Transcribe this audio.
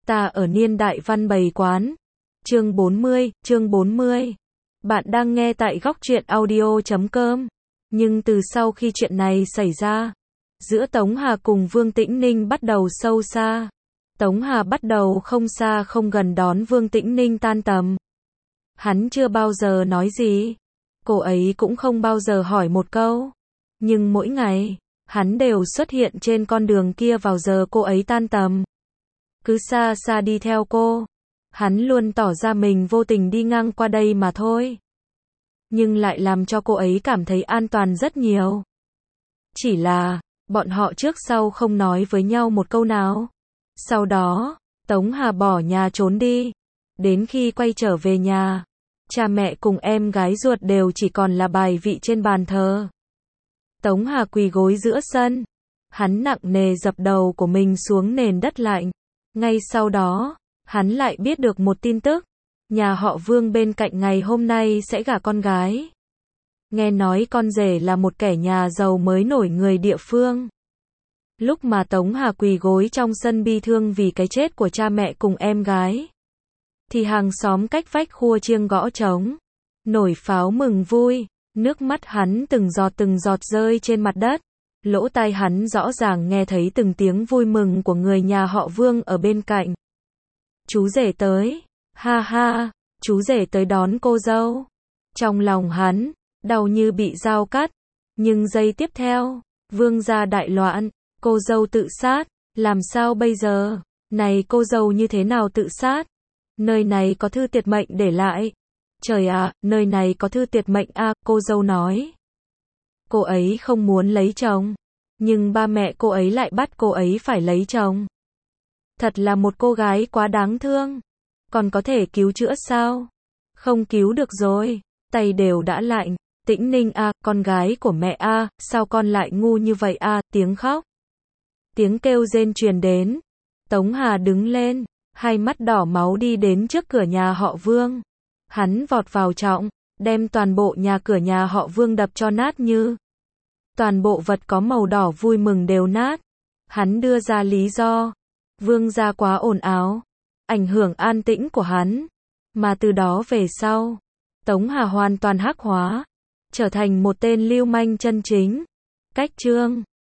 Ta ở niên đại văn bày quán. Chương 40. Bạn đang nghe tại góc truyện audio.com. Nhưng từ sau khi chuyện này xảy ra, giữa Tống Hà cùng Vương Tĩnh Ninh bắt đầu sâu xa. Tống Hà bắt đầu không xa không gần đón Vương Tĩnh Ninh tan tầm. Hắn chưa bao giờ nói gì. Cô ấy cũng không bao giờ hỏi một câu. Nhưng mỗi ngày, hắn đều xuất hiện trên con đường kia vào giờ cô ấy tan tầm. Cứ xa xa đi theo cô. Hắn luôn tỏ ra mình vô tình đi ngang qua đây mà thôi. Nhưng lại làm cho cô ấy cảm thấy an toàn rất nhiều. Chỉ là, bọn họ trước sau không nói với nhau một câu nào. Sau đó, Tống Hà bỏ nhà trốn đi. Đến khi quay trở về nhà, cha mẹ cùng em gái ruột đều chỉ còn là bài vị trên bàn thờ. Tống Hà quỳ gối giữa sân. Hắn nặng nề dập đầu của mình xuống nền đất lạnh. Ngay sau đó, hắn lại biết được một tin tức. Nhà họ Vương bên cạnh ngày hôm nay sẽ gả con gái. Nghe nói con rể là một kẻ nhà giàu mới nổi người địa phương. Lúc mà Tống Hà quỳ gối trong sân bi thương vì cái chết của cha mẹ cùng em gái, thì hàng xóm cách vách khua chiêng gõ trống, nổi pháo mừng vui. Nước mắt hắn từng giọt rơi trên mặt đất. Lỗ tai hắn rõ ràng nghe thấy từng tiếng vui mừng của người nhà họ Vương ở bên cạnh. Chú rể tới, ha ha, chú rể tới đón cô dâu. Trong lòng hắn, đau như bị dao cắt. Nhưng giây tiếp theo, Vương gia đại loạn, cô dâu tự sát, làm sao bây giờ? Này cô dâu như thế nào tự sát? Nơi này có thư tiệt mệnh để lại. Trời ạ, nơi này có thư tiệt mệnh à, cô dâu nói. Cô ấy không muốn lấy chồng, nhưng ba mẹ cô ấy lại bắt cô ấy phải lấy chồng. Thật là một cô gái quá đáng thương. Còn có thể cứu chữa sao? Không cứu được rồi, tay đều đã lạnh. Tĩnh Ninh à, con gái của mẹ à, sao con lại ngu như vậy à, tiếng khóc. Tiếng kêu rên truyền đến. Tống Hà đứng lên, hai mắt đỏ máu đi đến trước cửa nhà họ Vương. Hắn vọt vào trong, đem toàn bộ nhà cửa nhà họ Vương đập cho nát như. Toàn bộ vật có màu đỏ vui mừng đều nát. Hắn đưa ra lý do. Vương gia quá ồn ào, ảnh hưởng an tĩnh của hắn. Mà từ đó về sau, Tống Hà hoàn toàn hắc hóa, trở thành một tên lưu manh chân chính. Cách chương